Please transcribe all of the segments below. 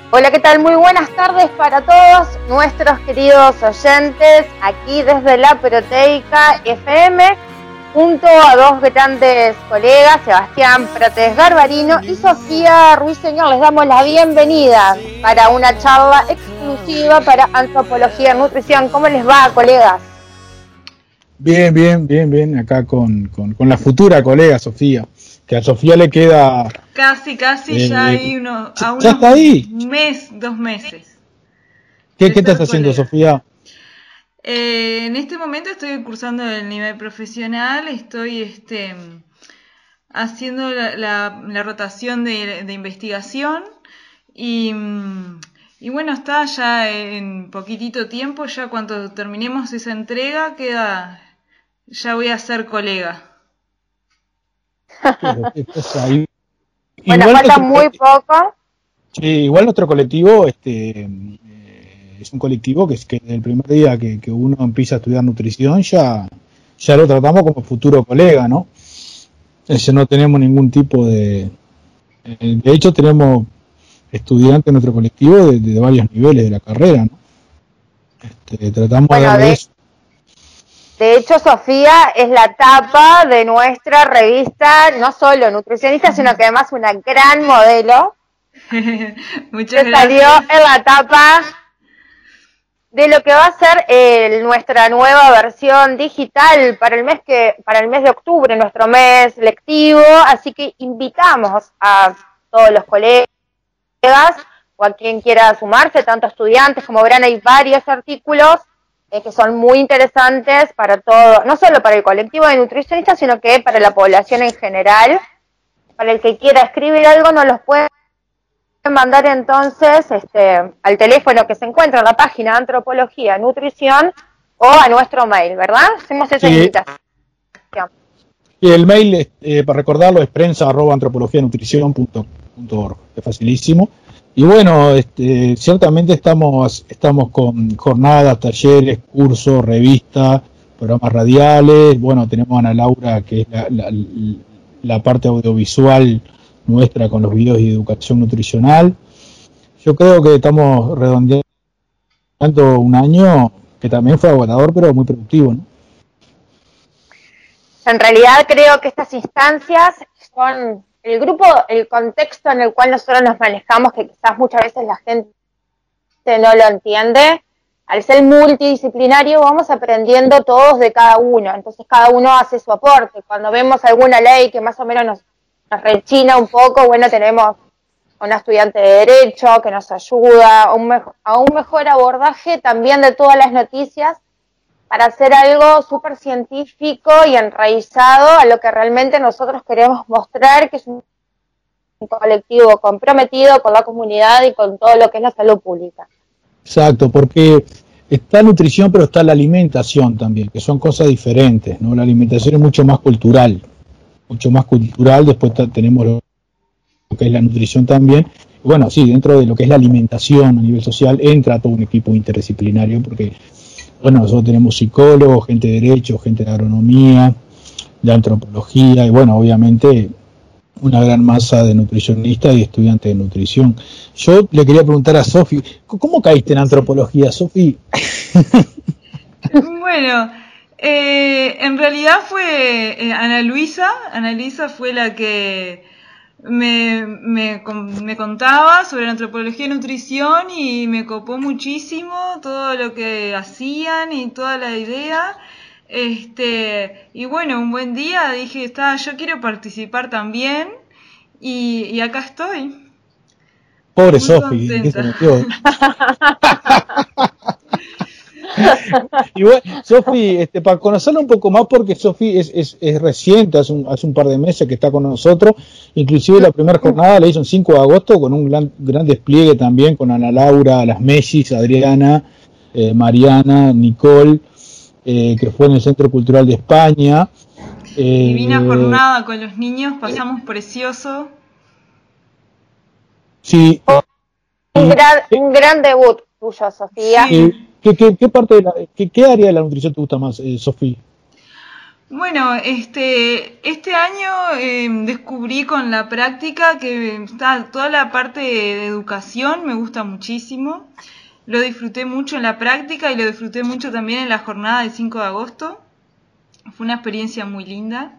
Hola, ¿qué tal? Muy buenas tardes para todos nuestros queridos oyentes aquí desde la Proteica FM, junto a dos grandes colegas, Sebastián Prates Garbarino y Sofía Ruiseñor. Les damos la bienvenida para una charla exclusiva para Antropología y Nutrición. ¿Cómo les va, colegas? Bien, acá con la futura colega Sofía, que a Sofía le queda... Casi, ya hay ¿Ya está ahí? Dos meses. ¿Qué estás haciendo, Sofía? En este momento estoy cursando el nivel profesional, estoy haciendo la rotación de investigación y bueno, está ya en poquitito tiempo, ya cuando terminemos esa entrega ya voy a ser colega. Bueno, falta muy poco. Sí, igual nuestro colectivo es un colectivo que desde el primer día que uno empieza a estudiar nutrición ya lo tratamos como futuro colega, ¿no? No tenemos ningún tipo de hecho tenemos estudiantes en nuestro colectivo de varios niveles de la carrera, ¿no? Tratamos de darle eso. De hecho, Sofía es la tapa de nuestra revista, no solo nutricionista, sino que además una gran modelo. Muchas gracias. Salió en la tapa de lo que va a ser nuestra nueva versión digital para el mes de octubre, nuestro mes lectivo. Así que invitamos a todos los colegas o a quien quiera sumarse, tanto estudiantes como verán, hay varios artículos que son muy interesantes para todo, no solo para el colectivo de nutricionistas, sino que para la población en general. Para el que quiera escribir algo, nos los puede mandar entonces al teléfono que se encuentra en la página Antropología Nutrición o a nuestro mail, ¿verdad? Hacemos esa invitación. Y el mail, para recordarlo, es prensa@antropologianutrición.org. Es facilísimo. Y bueno, ciertamente estamos con jornadas, talleres, cursos, revistas, programas radiales. Bueno, tenemos a Ana Laura, que es la parte audiovisual nuestra con los videos de educación nutricional. Yo creo que estamos redondeando un año que también fue agotador, pero muy productivo, ¿no? En realidad creo que estas instancias son el contexto en el cual nosotros nos manejamos, que quizás muchas veces la gente no lo entiende. Al ser multidisciplinario vamos aprendiendo todos de cada uno, entonces cada uno hace su aporte. Cuando vemos alguna ley que más o menos nos rechina un poco, bueno, tenemos a una estudiante de Derecho que nos ayuda a un mejor abordaje también de todas las noticias, para hacer algo súper científico y enraizado a lo que realmente nosotros queremos mostrar, que es un colectivo comprometido con la comunidad y con todo lo que es la salud pública. Exacto, porque está nutrición, pero está la alimentación también, que son cosas diferentes, ¿no? La alimentación es mucho más cultural, después tenemos lo que es la nutrición también. Bueno, sí, dentro de lo que es la alimentación a nivel social entra todo un equipo interdisciplinario, porque bueno, nosotros tenemos psicólogos, gente de derecho, gente de agronomía, de antropología y bueno, obviamente una gran masa de nutricionistas y estudiantes de nutrición. Yo le quería preguntar a Sofi, ¿cómo caíste en antropología, Sofi? Bueno, en realidad fue Ana Luisa fue la que me contaba sobre la antropología y nutrición y me copó muchísimo todo lo que hacían y toda la idea. Y bueno, un buen día dije, yo quiero participar también y acá estoy. Pobre Sofi, ¿qué se metió? Y bueno, Sofi, para conocerla un poco más, porque Sofi es reciente, hace un par de meses que está con nosotros, inclusive la primera jornada la hizo el 5 de agosto con un gran despliegue también con Ana Laura, las Messis, Adriana, Mariana, Nicole, que fue en el Centro Cultural de España. Divina jornada con los niños, pasamos precioso. Sí. Un gran debut tuyo, Sofía. Sí. ¿Qué parte qué área de la nutrición te gusta más, Sofía? Bueno, este año descubrí con la práctica que está toda la parte de educación me gusta muchísimo. Lo disfruté mucho en la práctica y lo disfruté mucho también en la jornada del 5 de agosto. Fue una experiencia muy linda.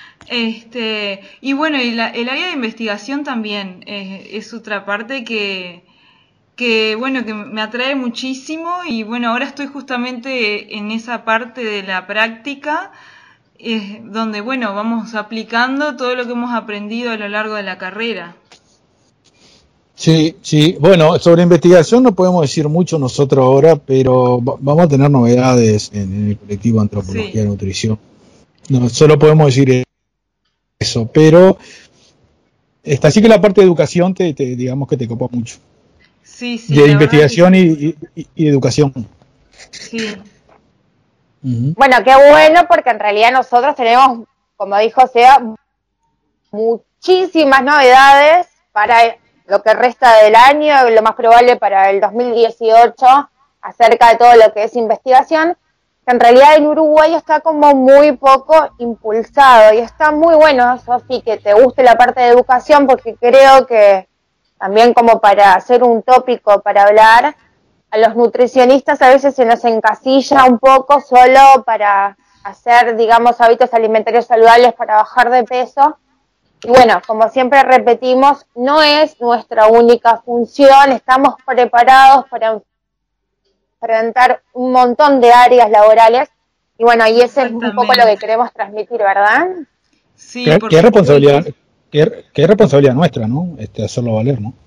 Y bueno, el área de investigación también es otra parte que bueno, que me atrae muchísimo y bueno, ahora estoy justamente en esa parte de la práctica donde, bueno, vamos aplicando todo lo que hemos aprendido a lo largo de la carrera. Sí, sí. Bueno, sobre investigación no podemos decir mucho nosotros ahora, pero vamos a tener novedades en el colectivo Antropología y Nutrición. No, solo podemos decir eso, pero así que la parte de educación digamos que te copa mucho. Sí, sí. De investigación y educación. Sí. Bueno, qué bueno, porque en realidad nosotros tenemos, como dijo Seba, muchísimas novedades para lo que resta del año, lo más probable para el 2018, acerca de todo lo que es investigación, que en realidad en Uruguay está como muy poco impulsado, y está muy bueno, Sofi, que te guste la parte de educación, porque creo que también como para hacer un tópico para hablar, a los nutricionistas a veces se nos encasilla un poco solo para hacer, digamos, hábitos alimentarios saludables para bajar de peso. Y bueno, como siempre repetimos, no es nuestra única función, estamos preparados para enfrentar un montón de áreas laborales. Y bueno, y ese es un poco lo que queremos transmitir, ¿verdad? Sí, ¿Qué responsabilidad? ¿Qué responsabilidad nuestra, ¿no? Hacerlo valer, ¿no?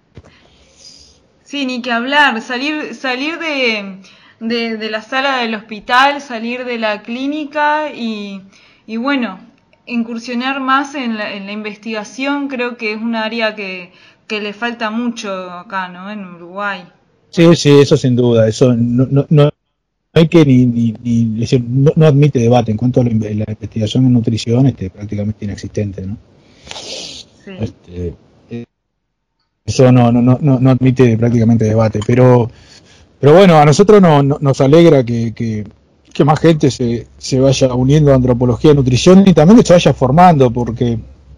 Sí, ni que hablar, salir de la sala del hospital, salir de la clínica y bueno, incursionar más en la investigación, creo que es un área que le falta mucho acá, ¿no? En Uruguay. Sí, sí, eso sin duda, eso no hay que ni decir, no admite debate en cuanto a la investigación en nutrición, prácticamente inexistente, ¿no? Sí. Eso no admite prácticamente debate, pero bueno, a nosotros nos alegra que más gente se vaya uniendo a antropología y nutrición y también que se vaya formando, porque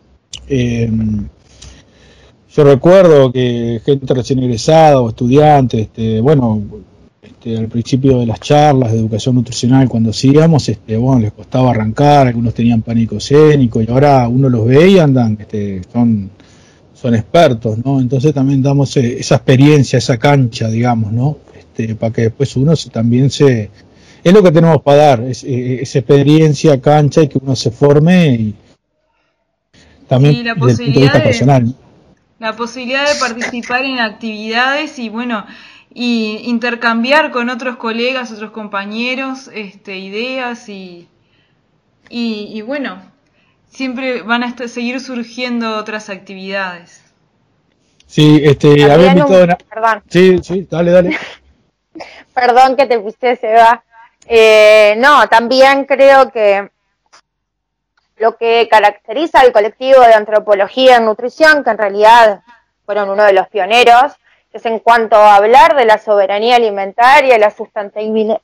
yo recuerdo que gente recién egresada o estudiantes, al principio de las charlas de educación nutricional, cuando hacíamos, les costaba arrancar, algunos tenían pánico escénico y ahora uno los ve y andan, son expertos, ¿no? Entonces también damos esa experiencia, esa cancha, digamos, ¿no? Para que después uno también es lo que tenemos para dar, esa experiencia, cancha y que uno se forme y también desde el punto de vista personal, ¿no? La posibilidad de participar en actividades y bueno, y intercambiar con otros colegas, otros compañeros, ideas y bueno, siempre van a seguir surgiendo otras actividades. Sí, había invitado Perdón. Sí, dale. Perdón que te puse, Seba. No, también creo que lo que caracteriza al colectivo de antropología en nutrición, que en realidad fueron uno de los pioneros, es en cuanto a hablar de la soberanía alimentaria, la sustentabilidad,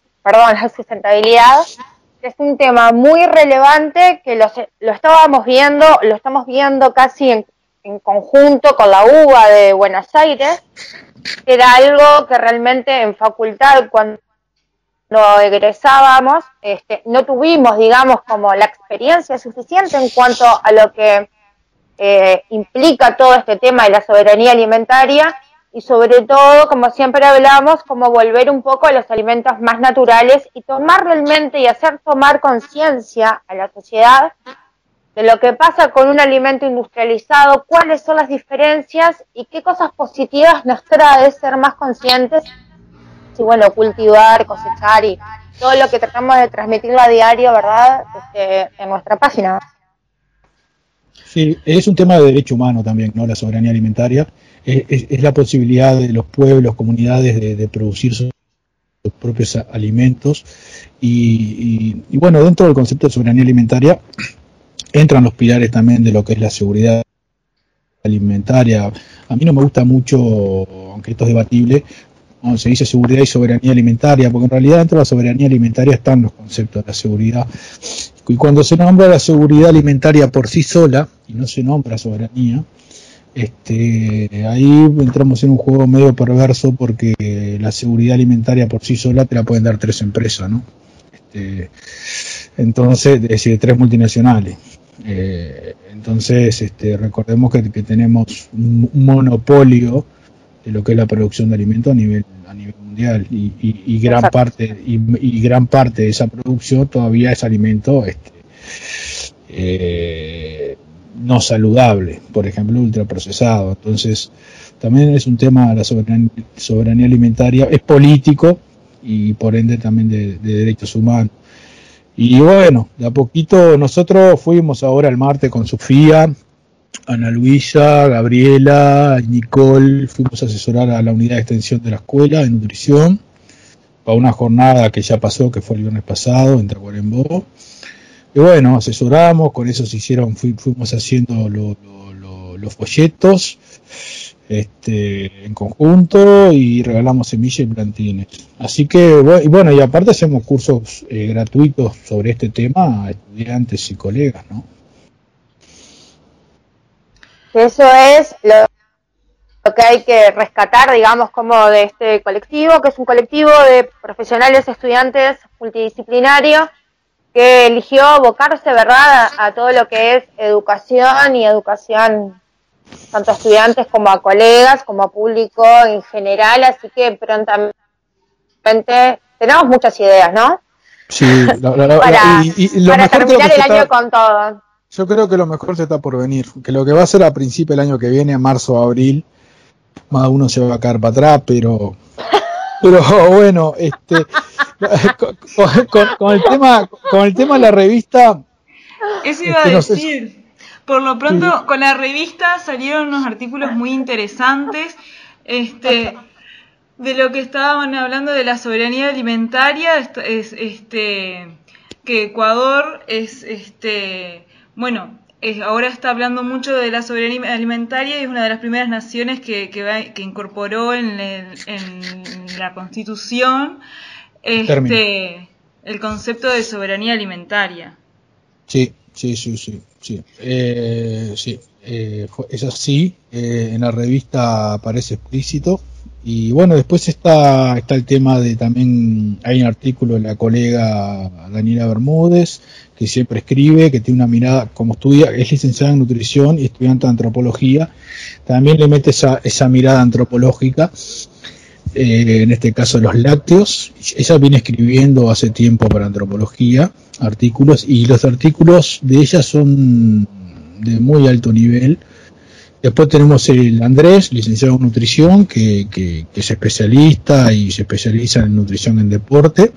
que es un tema muy relevante que lo estamos viendo casi en conjunto con la UBA de Buenos Aires, que era algo que realmente en facultad cuando egresábamos, no tuvimos, digamos, como la experiencia suficiente en cuanto a lo que implica todo este tema de la soberanía alimentaria y sobre todo, como siempre hablamos, como volver un poco a los alimentos más naturales y tomar realmente y hacer tomar conciencia a la sociedad de lo que pasa con un alimento industrializado, cuáles son las diferencias y qué cosas positivas nos trae ser más conscientes y bueno, cultivar, cosechar y todo lo que tratamos de transmitirlo a diario, ¿verdad? En nuestra página. Sí, es un tema de derecho humano también, ¿no? La soberanía alimentaria es la posibilidad de los pueblos, comunidades de producir sus propios alimentos y bueno, dentro del concepto de soberanía alimentaria entran los pilares también de lo que es la seguridad alimentaria. A mí no me gusta mucho, aunque esto es debatible, cuando se dice seguridad y soberanía alimentaria, porque en realidad dentro de la soberanía alimentaria están los conceptos de la seguridad Y cuando se nombra la seguridad alimentaria por sí sola, y no se nombra soberanía, ahí entramos en un juego medio perverso, porque la seguridad alimentaria por sí sola te la pueden dar 3 empresas, ¿no? Entonces, es decir, 3 multinacionales. Entonces, recordemos que tenemos un monopolio de lo que es la producción de alimentos a nivel mundial, y gran parte de esa producción todavía es alimento no saludable, por ejemplo ultraprocesado. Entonces también es un tema de la soberanía alimentaria, es político y por ende también de derechos humanos. Y bueno, de a poquito nosotros fuimos ahora el martes con Sofía, Ana Luisa, Gabriela, Nicole, fuimos a asesorar a la unidad de extensión de la escuela de nutrición para una jornada que ya pasó, que fue el viernes pasado en Tacuarembó. Y bueno, asesoramos, con eso fuimos haciendo los folletos en conjunto, y regalamos semillas y plantines. Así que, bueno, y aparte hacemos cursos gratuitos sobre este tema a estudiantes y colegas, ¿no? Eso es lo que hay que rescatar, digamos, como de este colectivo, que es un colectivo de profesionales, estudiantes multidisciplinarios, que eligió abocarse, ¿verdad?, a todo lo que es educación, y educación tanto a estudiantes como a colegas, como a público en general, así que prontamente tenemos muchas ideas, ¿no? Sí, para terminar el año con todo. Yo creo que lo mejor se está por venir, que lo que va a ser a principio del año que viene, a marzo o abril, más uno se va a caer para atrás, pero bueno, con el tema de la revista, eso iba a decir. Por lo pronto, sí, con la revista salieron unos artículos muy interesantes, de lo que estaban hablando de la soberanía alimentaria, que Ecuador es, bueno, ahora está hablando mucho de la soberanía alimentaria, y es una de las primeras naciones que incorporó en la Constitución el concepto de soberanía alimentaria. Sí. Es así, en la revista aparece explícito. Y bueno, después está el tema de, también hay un artículo de la colega Daniela Bermúdez, que siempre escribe, que tiene una mirada, como estudia, es licenciada en nutrición y estudiante de antropología, también le mete esa mirada antropológica, en este caso los lácteos. Ella viene escribiendo hace tiempo para antropología artículos, y los artículos de ella son de muy alto nivel. Después tenemos el Andrés, licenciado en nutrición, que es especialista y se especializa en nutrición en deporte,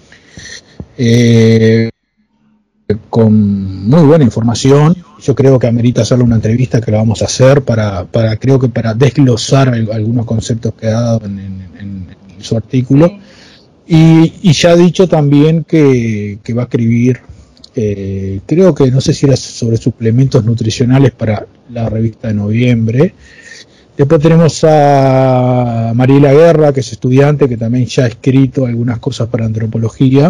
con muy buena información. Yo creo que amerita hacerle una entrevista, que la vamos a hacer para desglosar algunos conceptos que ha dado en su artículo. Y ya ha dicho también que va a escribir, creo que no sé si era sobre suplementos nutricionales para la revista de noviembre. Después tenemos a Mariela Guerra, que es estudiante, que también ya ha escrito algunas cosas para antropología.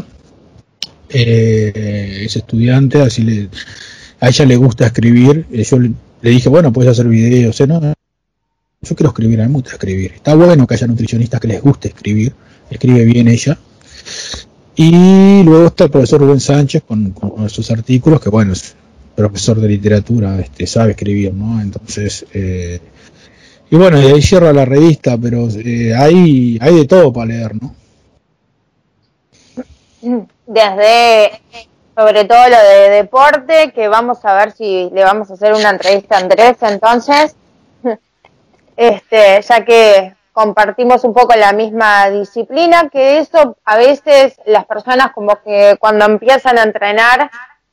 Es estudiante, así a ella le gusta escribir. Yo le dije, bueno, puedes hacer videos. No, yo quiero escribir, a mí me gusta escribir. Está bueno que haya nutricionistas que les guste escribir. Escribe bien ella. Y luego está el profesor Rubén Sánchez con sus artículos, que bueno, es profesor de literatura, sabe escribir, ¿no? Entonces, y bueno, y ahí cierra la revista, pero hay de todo para leer, ¿no? Desde, sobre todo lo de deporte, que vamos a ver si le vamos a hacer una entrevista a Andrés, entonces, ya que compartimos un poco la misma disciplina, que eso a veces las personas como que cuando empiezan a entrenar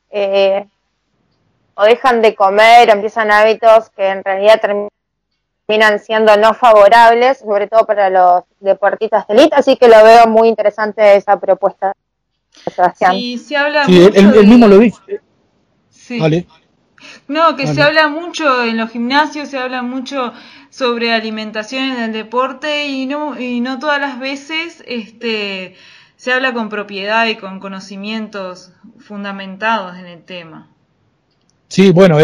o dejan de comer, o empiezan hábitos que en realidad terminan siendo no favorables, sobre todo para los deportistas de élite, así que lo veo muy interesante esa propuesta, Sebastián. Y se habla mucho él mismo lo dice. Sí. Vale. No, que vale. Se habla mucho en los gimnasios, se habla mucho sobre alimentación en el deporte, y no todas las veces se habla con propiedad y con conocimientos fundamentados en el tema. Sí, bueno,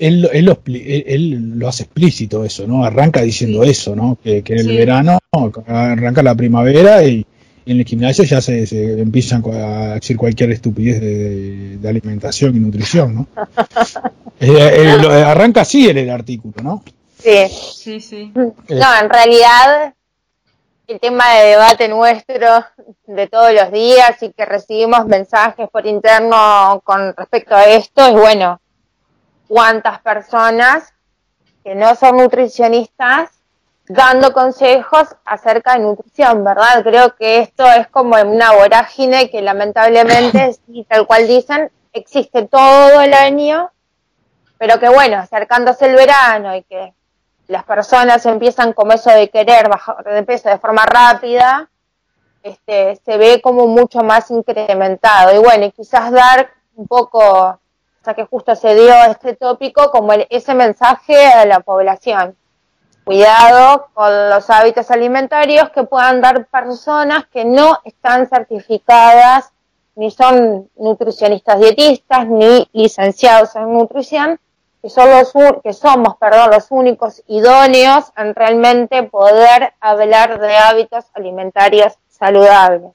él lo hace explícito eso, ¿no? Arranca diciendo eso, ¿no? Que en el verano arranca la primavera y en el gimnasio ya se empiezan a decir cualquier estupidez de alimentación y nutrición, ¿no? Arranca así el artículo, ¿no? Sí. No, en realidad el tema de debate nuestro de todos los días y que recibimos mensajes por interno con respecto a esto es, bueno, cuántas personas que no son nutricionistas dando consejos acerca de nutrición, ¿verdad? Creo que esto es como una vorágine que lamentablemente, sí, tal cual dicen, existe todo el año, pero que bueno, acercándose el verano y que las personas empiezan como eso de querer bajar de peso de forma rápida, se ve como mucho más incrementado. Y bueno, y quizás dar un poco, o sea que justo se dio este tópico, como ese mensaje a la población. Cuidado con los hábitos alimentarios que puedan dar personas que no están certificadas, ni son nutricionistas dietistas, ni licenciados en nutrición, que somos los únicos idóneos en realmente poder hablar de hábitos alimentarios saludables.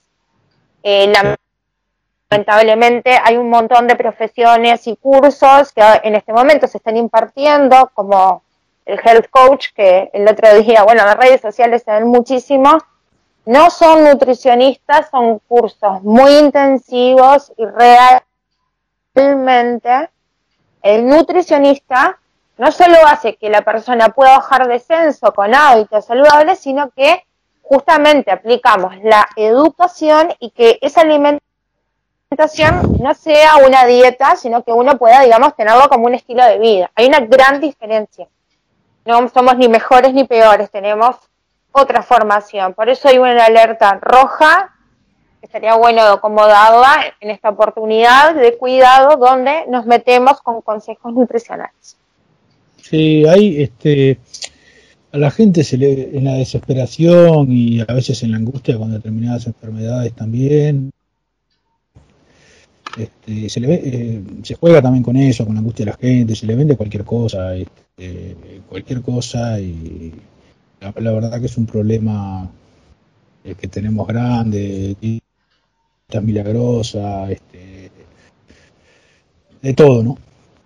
Lamentablemente hay un montón de profesiones y cursos que en este momento se están impartiendo, como el Health Coach, que el otro día, bueno, en las redes sociales se ven muchísimo. No son nutricionistas, son cursos muy intensivos y realmente el nutricionista no solo hace que la persona pueda bajar descenso con hábitos saludables, sino que justamente aplicamos la educación y que esa alimentación no sea una dieta, sino que uno pueda, digamos, tenerlo como un estilo de vida. Hay una gran diferencia. No somos ni mejores ni peores, tenemos otra formación. Por eso hay una alerta roja, que estaría bueno acomodarla en esta oportunidad de cuidado donde nos metemos con consejos nutricionales. Sí, hay a la gente en la desesperación y a veces en la angustia con determinadas enfermedades también, se juega también con eso, con la angustia de la gente, se le vende cualquier cosa y la verdad que es un problema que tenemos grande, dietas milagrosas, de todo, ¿no?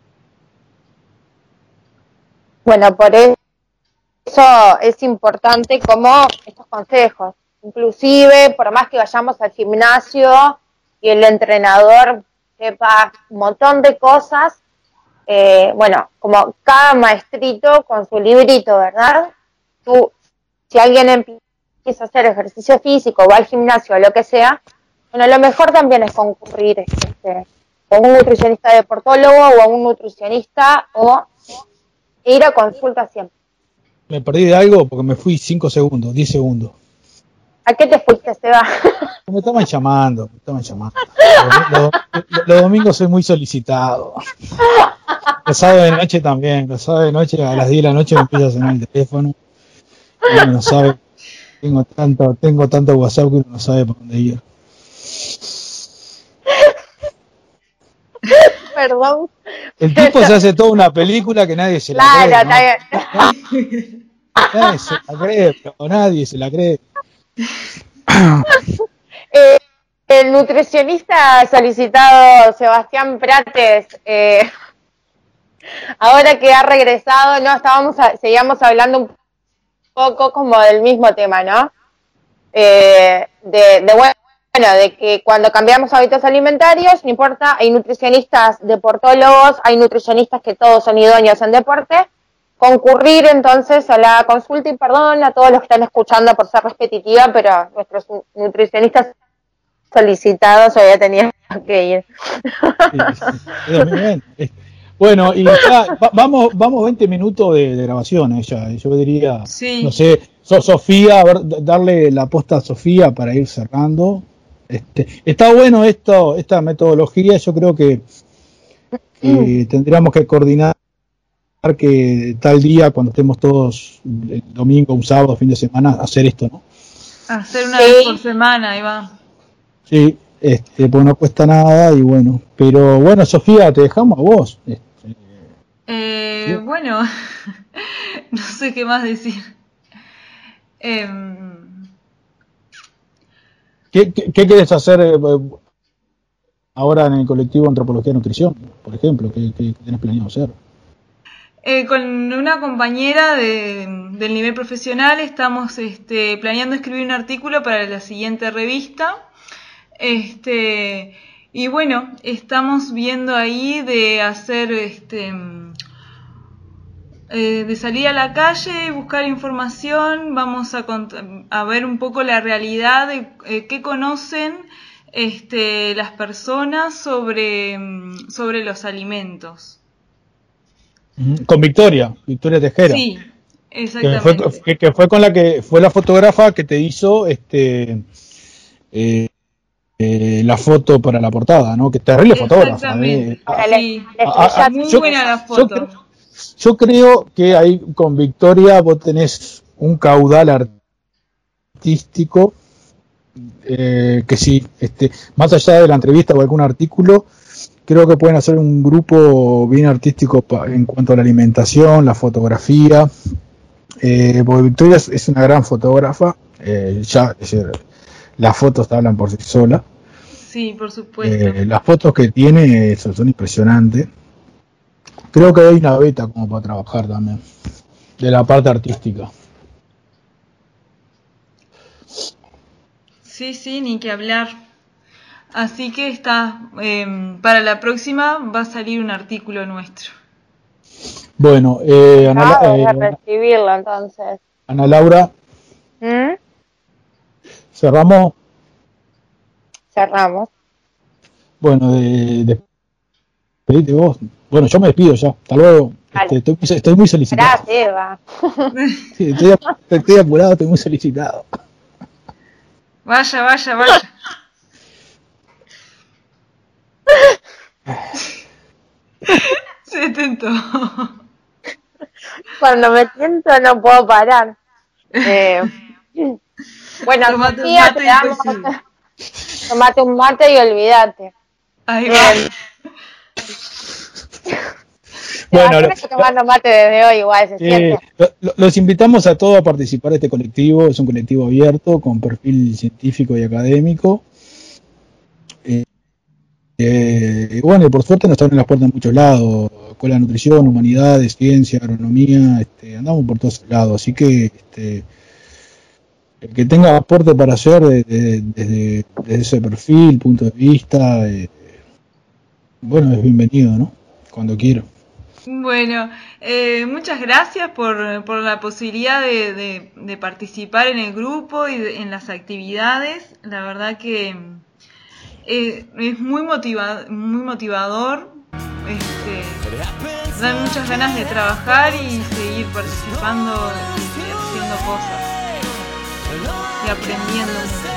Bueno, por eso es importante como estos consejos, inclusive por más que vayamos al gimnasio y el entrenador sepa un montón de cosas, bueno, como cada maestrito con su librito, ¿verdad? Si alguien empieza a hacer ejercicio físico, va al gimnasio o lo que sea, bueno, lo mejor también es concurrir con un nutricionista deportólogo o a un nutricionista o ir a consulta siempre. Me perdí de algo porque me fui 5 segundos, 10 segundos. ¿A qué te fuiste, Seba? Me estaban llamando. Los domingos soy muy solicitado. Los sábados de noche también. Los sábados de noche a las 10 de la noche me empieza a sonar el teléfono. Y uno no sabe. Tengo tanto WhatsApp que uno no sabe por dónde ir. Perdón. El tipo se hace toda una película que nadie se la cree. Claro, Nadie se la cree, pero nadie se la cree. El nutricionista solicitado Sebastián Prates, ahora que ha regresado, no seguíamos hablando un poco como del mismo tema, ¿no? De que cuando cambiamos hábitos alimentarios, no importa, hay nutricionistas deportólogos, hay nutricionistas que todos son idóneos en deporte, concurrir entonces a la consulta, y perdón a todos los que están escuchando por ser repetitiva, pero nuestros nutricionistas solicitados había tenido que ir. Sí, muy bien. Bueno, y ya, vamos 20 minutos de grabación, yo diría, sí. No sé, Sofía, a ver, darle la posta a Sofía para ir cerrando. Está bueno esta metodología, yo creo que tendríamos que coordinar que tal día, cuando estemos todos, el domingo, un sábado, fin de semana, hacer esto, ¿no? Hacer una vez por semana, Iván. Sí, pues no cuesta nada y bueno. Pero bueno, Sofía, te dejamos a vos. ¿Sí? Bueno, no sé qué más decir. ¿Qué quieres hacer ahora en el colectivo Antropología y Nutrición, por ejemplo? ¿Qué tenés planeado hacer? Con una compañera del nivel profesional estamos planeando escribir un artículo para la siguiente revista. Y bueno, estamos viendo ahí de hacer de salir a la calle y buscar información. Vamos a ver un poco la realidad de qué conocen las personas sobre los alimentos. Con Victoria Tejera. Sí, exactamente. Que fue con la que fue la fotógrafa que te hizo la foto para la portada, ¿no? Que terrible fotógrafa. Sí, muy buena la foto. Yo creo que ahí con Victoria vos tenés un caudal artístico que sí, más allá de la entrevista o algún artículo, creo que pueden hacer un grupo bien artístico en cuanto a la alimentación, la fotografía, porque Victoria es una gran fotógrafa, ya, es decir, las fotos hablan por sí solas. Sí, por supuesto. Las fotos que tiene son impresionantes. Creo que hay una beta como para trabajar también, de la parte artística. Sí, ni que hablar. Así que para la próxima va a salir un artículo nuestro. Bueno, recibirlo entonces. Ana Laura, ¿cerramos? Cerramos. Bueno, despedite vos. Bueno, yo me despido ya. Hasta luego. Estoy muy solicitado. Gracias, Eva. Sí, estoy apurado, estoy muy solicitado. Vaya. Se tentó. Cuando me siento no puedo parar. Bueno, Sofía, te damos. Tomate un mate y olvídate. Ahí va. Bueno, tomando mate desde hoy igual se siente. Los invitamos a todos a participar de este colectivo. Es un colectivo abierto con perfil científico y académico. Bueno, y por suerte nos abren las puertas en muchos lados. Escuela de Nutrición, Humanidades, Ciencia, Agronomía. Andamos por todos lados. Así que el que tenga aporte para hacer desde ese perfil, punto de vista, bueno, es bienvenido, ¿no? Cuando quiera. Bueno, muchas gracias por la posibilidad de participar en el grupo y en las actividades. La verdad que es muy motivador. Dan muchas ganas de trabajar y seguir participando y haciendo cosas y aprendiendo mucho.